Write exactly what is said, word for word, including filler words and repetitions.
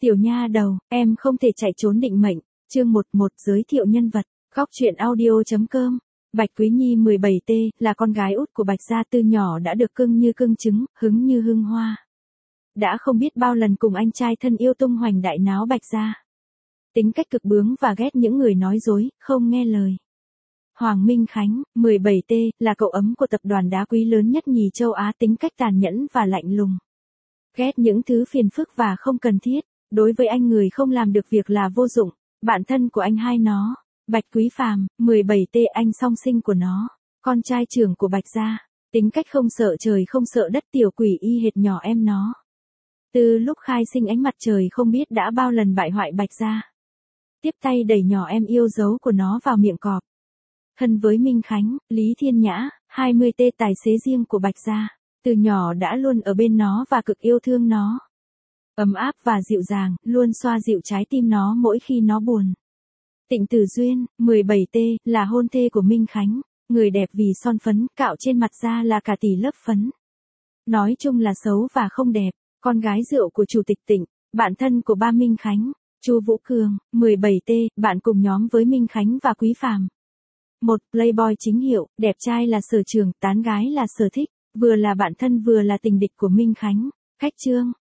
Tiểu nha đầu, em không thể chạy trốn định mệnh. Chương một một giới thiệu nhân vật. Góc truyện audio chấm com. Bạch Quý Nhi mười bảy T, là con gái út của Bạch gia, từ nhỏ đã được cưng như cưng trứng, hứng như hương hoa. Đã không biết bao lần cùng anh trai thân yêu tung hoành đại náo Bạch gia. Tính cách cực bướng và ghét những người nói dối, không nghe lời. Hoàng Minh Khánh, mười bảy T, là cậu ấm của tập đoàn đá quý lớn nhất nhì châu Á, tính cách tàn nhẫn và lạnh lùng. Ghét những thứ phiền phức và không cần thiết. Đối với anh, người không làm được việc là vô dụng. Bạn thân của anh hai nó, Bạch Quý Phàm, mười bảy T, anh song sinh của nó, con trai trưởng của Bạch gia. Tính cách không sợ trời không sợ đất, tiểu quỷ y hệt nhỏ em nó. Từ lúc khai sinh ánh mặt trời không biết đã bao lần bại hoại Bạch gia. Tiếp tay đẩy nhỏ em yêu dấu của nó vào miệng cọp. Thân với Minh Khánh, Lý Thiên Nhã, hai mươi T, tài xế riêng của Bạch gia. Từ nhỏ đã luôn ở bên nó và cực yêu thương nó. Ấm áp và dịu dàng, luôn xoa dịu trái tim nó mỗi khi nó buồn. Tịnh Tử Duyên, mười bảy T, là hôn thê của Minh Khánh. Người đẹp vì son phấn, cạo trên mặt da là cả tỷ lớp phấn. Nói chung là xấu và không đẹp. Con gái rượu của Chủ tịch Tịnh, bạn thân của ba Minh Khánh. Chu Vũ Cường, mười bảy T, bạn cùng nhóm với Minh Khánh và Quý Phàm. Một playboy chính hiệu, đẹp trai là sở trường, tán gái là sở thích. Vừa là bạn thân vừa là tình địch của Minh Khánh. Khách trương,